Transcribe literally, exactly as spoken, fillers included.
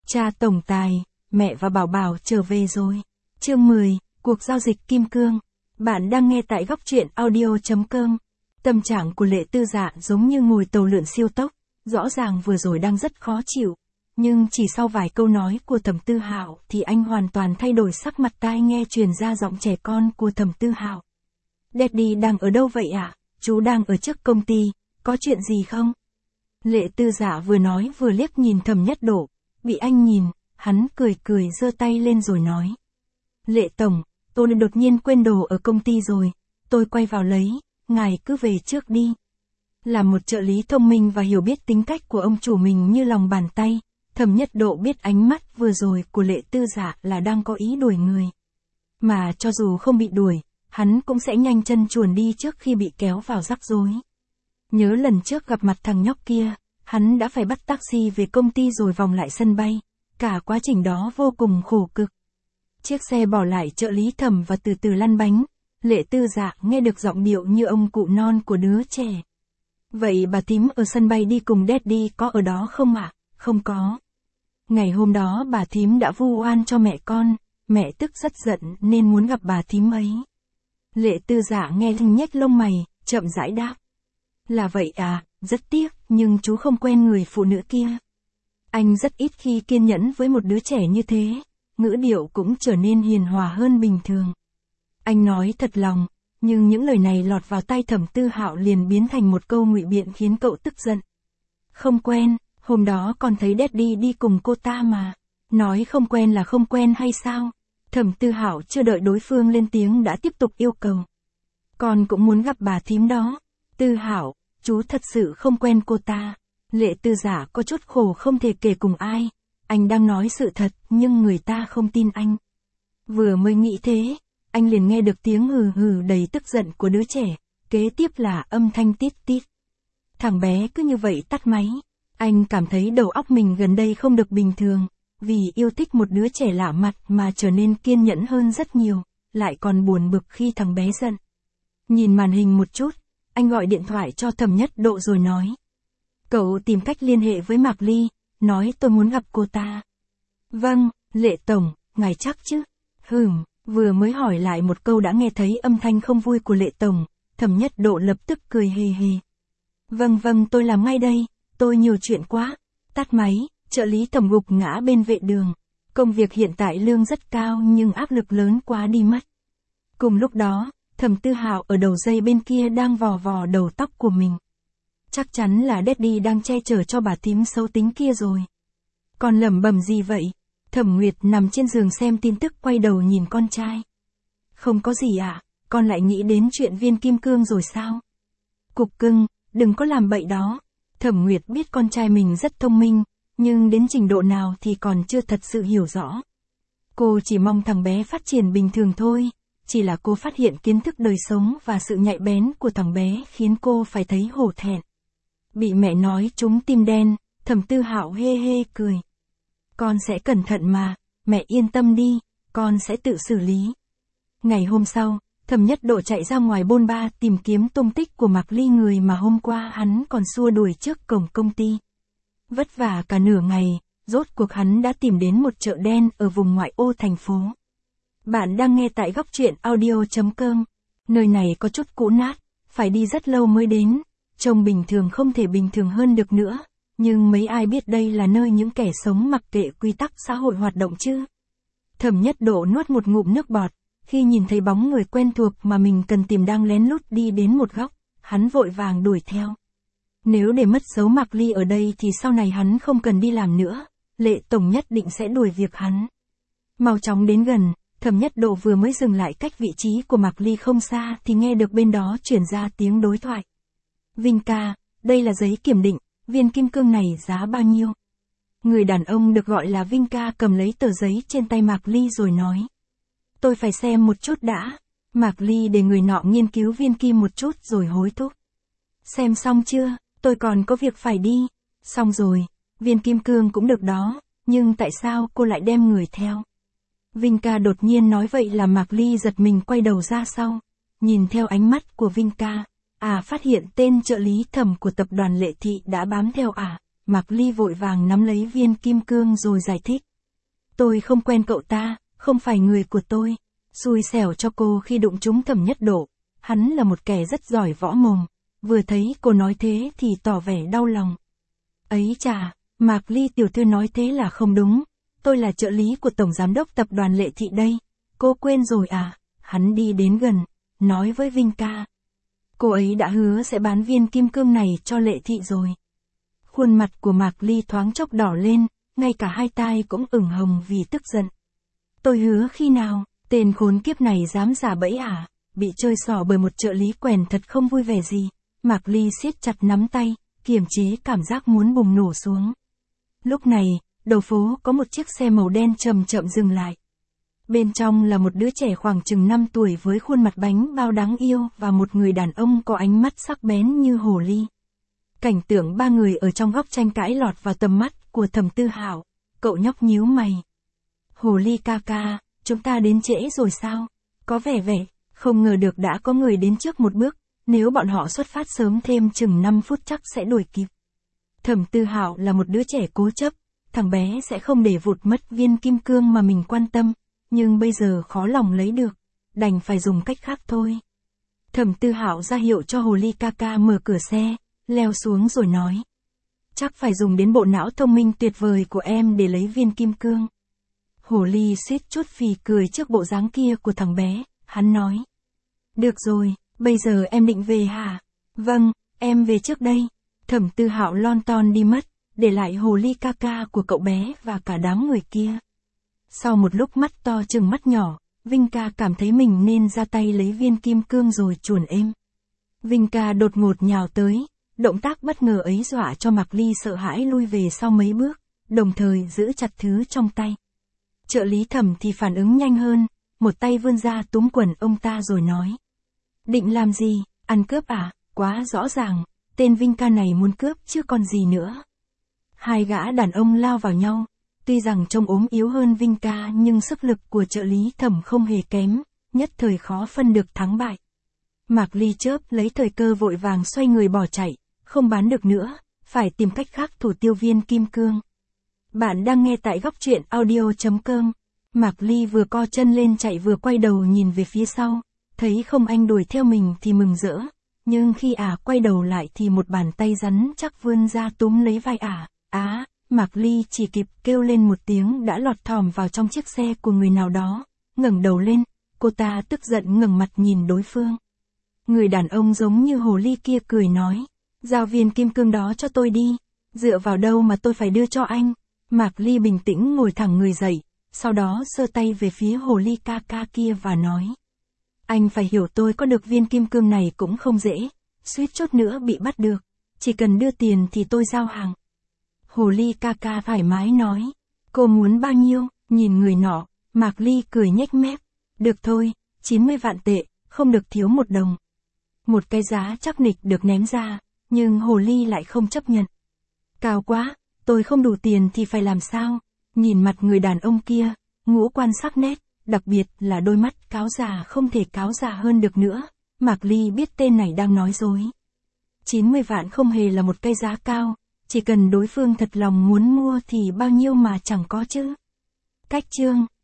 Cha tổng tài, mẹ và Bảo Bảo trở về rồi. Chương mười, cuộc giao dịch kim cương. Bạn đang nghe tại góc truyện audio chấm com. Tâm trạng của Lệ Tư Dạ giống như ngồi tàu lượn siêu tốc, rõ ràng vừa rồi đang rất khó chịu. Nhưng chỉ sau vài câu nói của Thẩm Tư Hạo thì anh hoàn toàn thay đổi sắc mặt, tai nghe truyền ra giọng trẻ con của Thẩm Tư Hạo. Daddy đang ở đâu vậy ạ? À? Chú đang ở trước công ty, có chuyện gì không? Lệ Tư Dạ vừa nói vừa liếc nhìn Thẩm Nhất Độ, bị anh nhìn, hắn cười cười giơ tay lên rồi nói. Lệ tổng, tôi đột nhiên quên đồ ở công ty rồi, tôi quay vào lấy, ngài cứ về trước đi. Là một trợ lý thông minh và hiểu biết tính cách của ông chủ mình như lòng bàn tay, Thẩm Nhất Độ biết ánh mắt vừa rồi của Lệ Tư Dạ là đang có ý đuổi người. Mà cho dù không bị đuổi, hắn cũng sẽ nhanh chân chuồn đi trước khi bị kéo vào rắc rối. Nhớ lần trước gặp mặt thằng nhóc kia, hắn đã phải bắt taxi về công ty rồi vòng lại sân bay, cả quá trình đó vô cùng khổ cực. Chiếc xe bỏ lại trợ lý Thẩm và từ từ lăn bánh, Lệ Tư Dạ nghe được giọng điệu như ông cụ non của đứa trẻ. Vậy bà thím ở sân bay đi cùng Daddy có ở đó không ạ? À? Không có. Ngày hôm đó bà thím đã vu oan cho mẹ con, mẹ tức rất giận nên muốn gặp bà thím ấy. Lệ Tư Dạ nghe thì nhếch lông mày, chậm rãi đáp. Là vậy à, rất tiếc, nhưng chú không quen người phụ nữ kia. Anh rất ít khi kiên nhẫn với một đứa trẻ như thế, ngữ điệu cũng trở nên hiền hòa hơn bình thường. Anh nói thật lòng, nhưng những lời này lọt vào tai Thẩm Tư Hạo liền biến thành một câu ngụy biện khiến cậu tức giận. Không quen, hôm đó còn thấy Daddy đi cùng cô ta mà. Nói không quen là không quen hay sao? Thẩm Tư Hạo chưa đợi đối phương lên tiếng đã tiếp tục yêu cầu. Con cũng muốn gặp bà thím đó. Tư Hạo, chú thật sự không quen cô ta. Lệ Tư Dạ có chút khổ không thể kể cùng ai. Anh đang nói sự thật nhưng người ta không tin anh. Vừa mới nghĩ thế, anh liền nghe được tiếng hừ hừ đầy tức giận của đứa trẻ, kế tiếp là âm thanh tít tít. Thằng bé cứ như vậy tắt máy. Anh cảm thấy đầu óc mình gần đây không được bình thường, vì yêu thích một đứa trẻ lạ mặt mà trở nên kiên nhẫn hơn rất nhiều, lại còn buồn bực khi thằng bé giận. Nhìn màn hình một chút, anh gọi điện thoại cho Thẩm Nhất Độ rồi nói. Cậu tìm cách liên hệ với Mạc Ly, nói tôi muốn gặp cô ta. Vâng, Lệ tổng, ngài chắc chứ? Hừm, vừa mới hỏi lại một câu đã nghe thấy âm thanh không vui của Lệ tổng, Thẩm Nhất Độ lập tức cười hề hề. Vâng vâng tôi làm ngay đây, tôi nhiều chuyện quá. Tắt máy, trợ lý Thẩm gục ngã bên vệ đường. Công việc hiện tại lương rất cao nhưng áp lực lớn quá đi mất. Cùng lúc đó, Thẩm Tư Hạo ở đầu dây bên kia đang vò vò đầu tóc của mình. Chắc chắn là Daddy đang che chở cho bà thím xấu tính kia rồi. Còn lẩm bẩm gì vậy? Thẩm Nguyệt nằm trên giường xem tin tức quay đầu nhìn con trai. Không có gì ạ, à, con lại nghĩ đến chuyện viên kim cương rồi sao? Cục cưng, đừng có làm bậy đó. Thẩm Nguyệt biết con trai mình rất thông minh, nhưng đến trình độ nào thì còn chưa thật sự hiểu rõ. Cô chỉ mong thằng bé phát triển bình thường thôi, chỉ là cô phát hiện kiến thức đời sống và sự nhạy bén của thằng bé khiến cô phải thấy hổ thẹn. Bị mẹ nói trúng tim đen, Thẩm Tư Hạo hê hê cười. Con sẽ cẩn thận mà, mẹ yên tâm đi, con sẽ tự xử lý. Ngày hôm sau, Thẩm Nhất Độ chạy ra ngoài bôn ba tìm kiếm tung tích của Mạc Ly, người mà hôm qua hắn còn xua đuổi trước cổng công ty. Vất vả cả nửa ngày, rốt cuộc hắn đã tìm đến một chợ đen ở vùng ngoại ô thành phố. Bạn đang nghe tại góc truyện audio chấm com. Nơi này có chút cũ nát, phải đi rất lâu mới đến, trông bình thường không thể bình thường hơn được nữa, nhưng mấy ai biết đây là nơi những kẻ sống mặc kệ quy tắc xã hội hoạt động chứ. Thẩm Nhất Độ nuốt một ngụm nước bọt, khi nhìn thấy bóng người quen thuộc mà mình cần tìm đang lén lút đi đến một góc, hắn vội vàng đuổi theo. Nếu để mất dấu Mạc Ly ở đây thì sau này hắn không cần đi làm nữa, Lệ tổng nhất định sẽ đuổi việc hắn. Mau chóng đến gần, Thẩm Nhất Độ vừa mới dừng lại cách vị trí của Mạc Ly không xa thì nghe được bên đó chuyển ra tiếng đối thoại. Vinh ca, đây là giấy kiểm định, viên kim cương này giá bao nhiêu? Người đàn ông được gọi là Vinh ca cầm lấy tờ giấy trên tay Mạc Ly rồi nói. Tôi phải xem một chút đã. Mạc Ly để người nọ nghiên cứu viên kim một chút rồi hối thúc. Xem xong chưa, tôi còn có việc phải đi. Xong rồi, viên kim cương cũng được đó, nhưng tại sao cô lại đem người theo? Vinh ca đột nhiên nói vậy là Mạc Ly giật mình quay đầu ra sau. Nhìn theo ánh mắt của Vinh ca, à phát hiện tên trợ lý Thẩm của tập đoàn Lệ Thị đã bám theo à, Mạc Ly vội vàng nắm lấy viên kim cương rồi giải thích. Tôi không quen cậu ta, không phải người của tôi. Xui xẻo cho cô khi đụng trúng Thẩm Nhất Độ. Hắn là một kẻ rất giỏi võ mồm. Vừa thấy cô nói thế thì tỏ vẻ đau lòng. Ấy chà, Mạc Ly tiểu thư nói thế là không đúng. Tôi là trợ lý của Tổng Giám đốc Tập đoàn Lệ Thị đây. Cô quên rồi à? Hắn đi đến gần, nói với Vinh ca. Cô ấy đã hứa sẽ bán viên kim cương này cho Lệ Thị rồi. Khuôn mặt của Mạc Ly thoáng chốc đỏ lên, ngay cả hai tai cũng ửng hồng vì tức giận. Tôi hứa khi nào, tên khốn kiếp này dám giả bẫy à? Bị chơi xỏ bởi một trợ lý quèn thật không vui vẻ gì. Mạc Ly siết chặt nắm tay, kiềm chế cảm giác muốn bùng nổ xuống. Lúc này, đầu phố có một chiếc xe màu đen chậm chậm dừng lại. Bên trong là một đứa trẻ khoảng chừng năm tuổi với khuôn mặt bánh bao đáng yêu và một người đàn ông có ánh mắt sắc bén như hồ ly. Cảnh tượng ba người ở trong góc tranh cãi lọt vào tầm mắt của Thẩm Tư Hạo. Cậu nhóc nhíu mày. Hồ ly ca ca, chúng ta đến trễ rồi sao? Có vẻ vẻ, không ngờ được đã có người đến trước một bước. Nếu bọn họ xuất phát sớm thêm chừng năm phút chắc sẽ đuổi kịp. Thẩm Tư Hạo là một đứa trẻ cố chấp. Thằng bé sẽ không để vụt mất viên kim cương mà mình quan tâm. Nhưng bây giờ khó lòng lấy được. Đành phải dùng cách khác thôi. Thẩm Tư Hạo ra hiệu cho hồ ly ca ca mở cửa xe. Leo xuống rồi nói. Chắc phải dùng đến bộ não thông minh tuyệt vời của em để lấy viên kim cương. Hồ ly suýt chút phì cười trước bộ dáng kia của thằng bé. Hắn nói. Được rồi, bây giờ em định về hả? Vâng, em về trước đây. Thẩm Tư Hạo lon ton đi mất, để lại hồ ly ca ca của cậu bé và cả đám người kia. Sau một lúc mắt to chừng mắt nhỏ, Vinh ca cảm thấy mình nên ra tay lấy viên kim cương rồi chuồn êm. Vinh ca đột ngột nhào tới, động tác bất ngờ ấy dọa cho Mạc Ly sợ hãi lui về sau mấy bước, đồng thời giữ chặt thứ trong tay. Trợ lý Thẩm thì phản ứng nhanh hơn, một tay vươn ra túm quần ông ta rồi nói. Định làm gì, ăn cướp à? Quá rõ ràng, tên Vinh ca này muốn cướp chứ còn gì nữa. Hai gã đàn ông lao vào nhau, tuy rằng trông ốm yếu hơn Vinh ca nhưng sức lực của trợ lý Thẩm không hề kém, nhất thời khó phân được thắng bại. Mạc Ly chớp lấy thời cơ vội vàng xoay người bỏ chạy, không bán được nữa, phải tìm cách khác thủ tiêu viên kim cương. Bạn đang nghe tại góc truyện audio chấm com. Mạc Ly vừa co chân lên chạy vừa quay đầu nhìn về phía sau, thấy không anh đuổi theo mình thì mừng rỡ, nhưng khi ả à quay đầu lại thì một bàn tay rắn chắc vươn ra túm lấy vai ả. À. Á, Mạc Ly chỉ kịp kêu lên một tiếng đã lọt thỏm vào trong chiếc xe của người nào đó, ngẩng đầu lên, cô ta tức giận ngẩng mặt nhìn đối phương. Người đàn ông giống như hồ ly kia cười nói, giao viên kim cương đó cho tôi đi, dựa vào đâu mà tôi phải đưa cho anh. Mạc Ly bình tĩnh ngồi thẳng người dậy, sau đó giơ tay về phía hồ ly ca ca kia và nói. Anh phải hiểu tôi có được viên kim cương này cũng không dễ, suýt chút nữa bị bắt được, chỉ cần đưa tiền thì tôi giao hàng. Hồ ly ca ca thoải mái nói, cô muốn bao nhiêu, nhìn người nọ, Mạc Ly cười nhếch mép, được thôi, chín mươi vạn tệ, không được thiếu một đồng. Một cái giá chắc nịch được ném ra, nhưng hồ ly lại không chấp nhận. Cao quá, tôi không đủ tiền thì phải làm sao? Nhìn mặt người đàn ông kia, ngũ quan sắc nét, đặc biệt là đôi mắt cáo già không thể cáo già hơn được nữa, Mạc Ly biết tên này đang nói dối. chín mươi vạn không hề là một cái giá cao, chỉ cần đối phương thật lòng muốn mua thì bao nhiêu mà chẳng có chứ. Cách chương